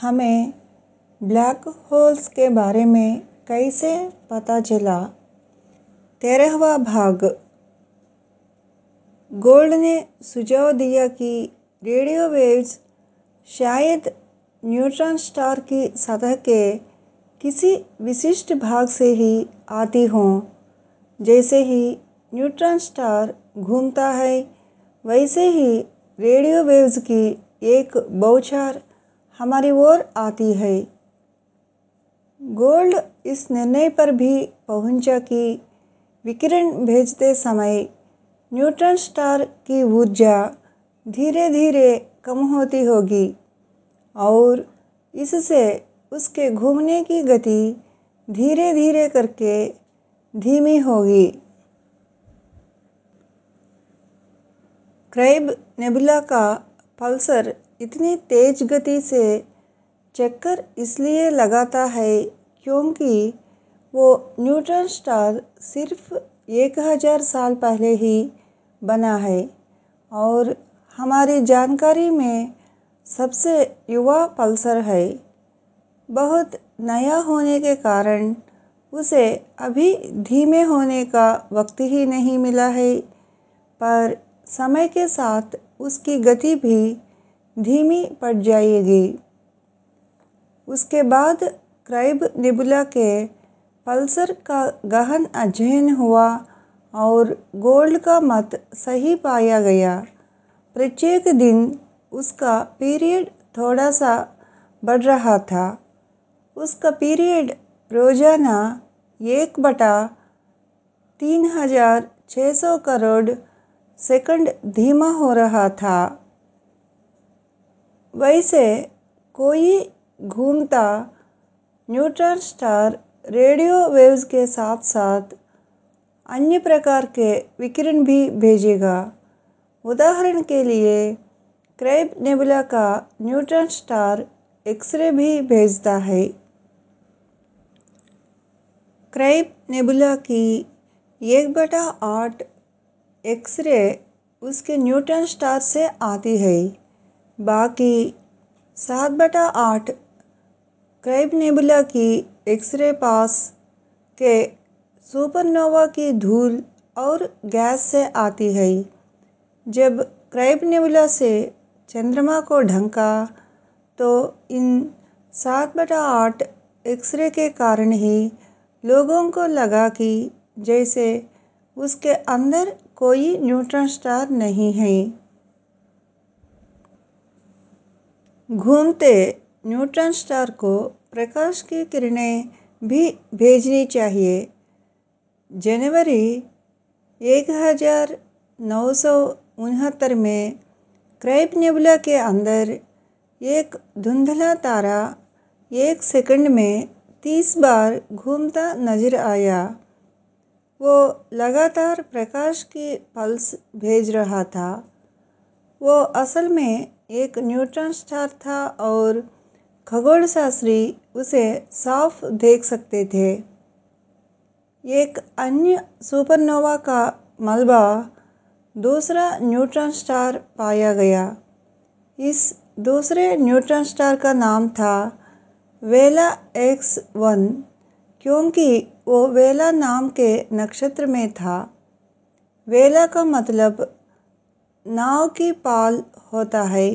हमें black holes के बारे में कैसे पता चला। 13वां भाग। गोल्ड ने सुझाव दिया कि रेडियो वेव्स शायद न्यूट्रॉन स्टार की सतह के किसी विशिष्ट भाग से ही आती हों। जैसे ही न्यूट्रॉन स्टार घूमता है वैसे ही रेडियो वेव्स की एक बौछार हमारी ओर आती है। गोल्ड इस निर्णय पर भी पहुंचा कि विकिरण भेजते समय न्यूट्रॉन स्टार की ऊर्जा धीरे धीरे कम होती होगी और इससे उसके घूमने की गति धीरे धीरे करके धीमी होगी। क्रैब नेबुला का पल्सर इतनी तेज गति से चक्कर इसलिए लगाता है क्योंकि वो न्यूट्रॉन स्टार सिर्फ 1000 साल पहले ही बना है और हमारी जानकारी में सबसे युवा पल्सर है। बहुत नया होने के कारण उसे अभी धीमे होने का वक्त ही नहीं मिला है, पर समय के साथ उसकी गति भी धीमी पड़ जाएगी। उसके बाद क्रैब नेबुला के पल्सर का गहन अध्ययन हुआ और गोल्ड का मत सही पाया गया। प्रत्येक दिन उसका पीरियड थोड़ा सा बढ़ रहा था। उसका पीरियड रोजाना 1/3600 करोड़ सेकंड धीमा हो रहा था। वैसे कोई घूमता न्यूट्रॉन स्टार रेडियो वेव्स के साथ साथ अन्य प्रकार के विकिरण भी भेजेगा। उदाहरण के लिए क्रैब नेबुला का न्यूट्रॉन स्टार एक्सरे भी भेजता है। क्रैब नेबुला की 1/8 एक्सरे उसके न्यूट्रॉन स्टार से आती है। बाकी 7/8 क्रैब नेबुला की एक्सरे पास के सुपरनोवा की धूल और गैस से आती है। जब क्रैब नेबुला से चंद्रमा को ढंका तो इन 7/8 एक्सरे के कारण ही लोगों को लगा कि जैसे उसके अंदर कोई न्यूट्रॉन स्टार नहीं है। घूमते न्यूट्रॉन स्टार को प्रकाश की किरणें भी भेजनी चाहिए। जनवरी 1969 में क्रैब नेबुला के अंदर एक धुंधला तारा 1 सेकंड में 30 बार घूमता नजर आया। वो लगातार प्रकाश की पल्स भेज रहा था। वो असल में एक न्यूट्रॉन स्टार था और खगोलशास्त्री उसे साफ देख सकते थे। एक अन्य सुपरनोवा का मलबा दूसरा न्यूट्रॉन स्टार पाया गया। इस दूसरे न्यूट्रॉन स्टार का नाम था वेला X1 क्योंकि वो वेला नाम के नक्षत्र में था। वेला का मतलब नाव की पाल होता है।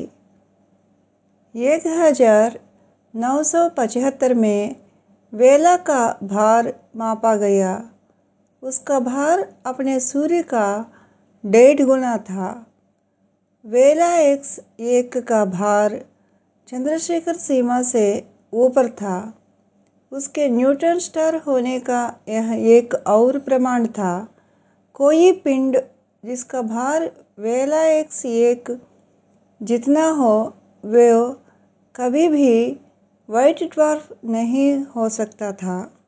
1975 में वेला का भार मापा गया। उसका भार अपने सूर्य का 1.5 गुना था। वेला X1 का भार चंद्रशेखर सीमा से ऊपर था। उसके न्यूट्रॉन स्टार होने का यह एक और प्रमाण था। कोई पिंड जिसका भार वेला X1 जितना हो वो कभी भी व्हाइट ड्वार्फ नहीं हो सकता था।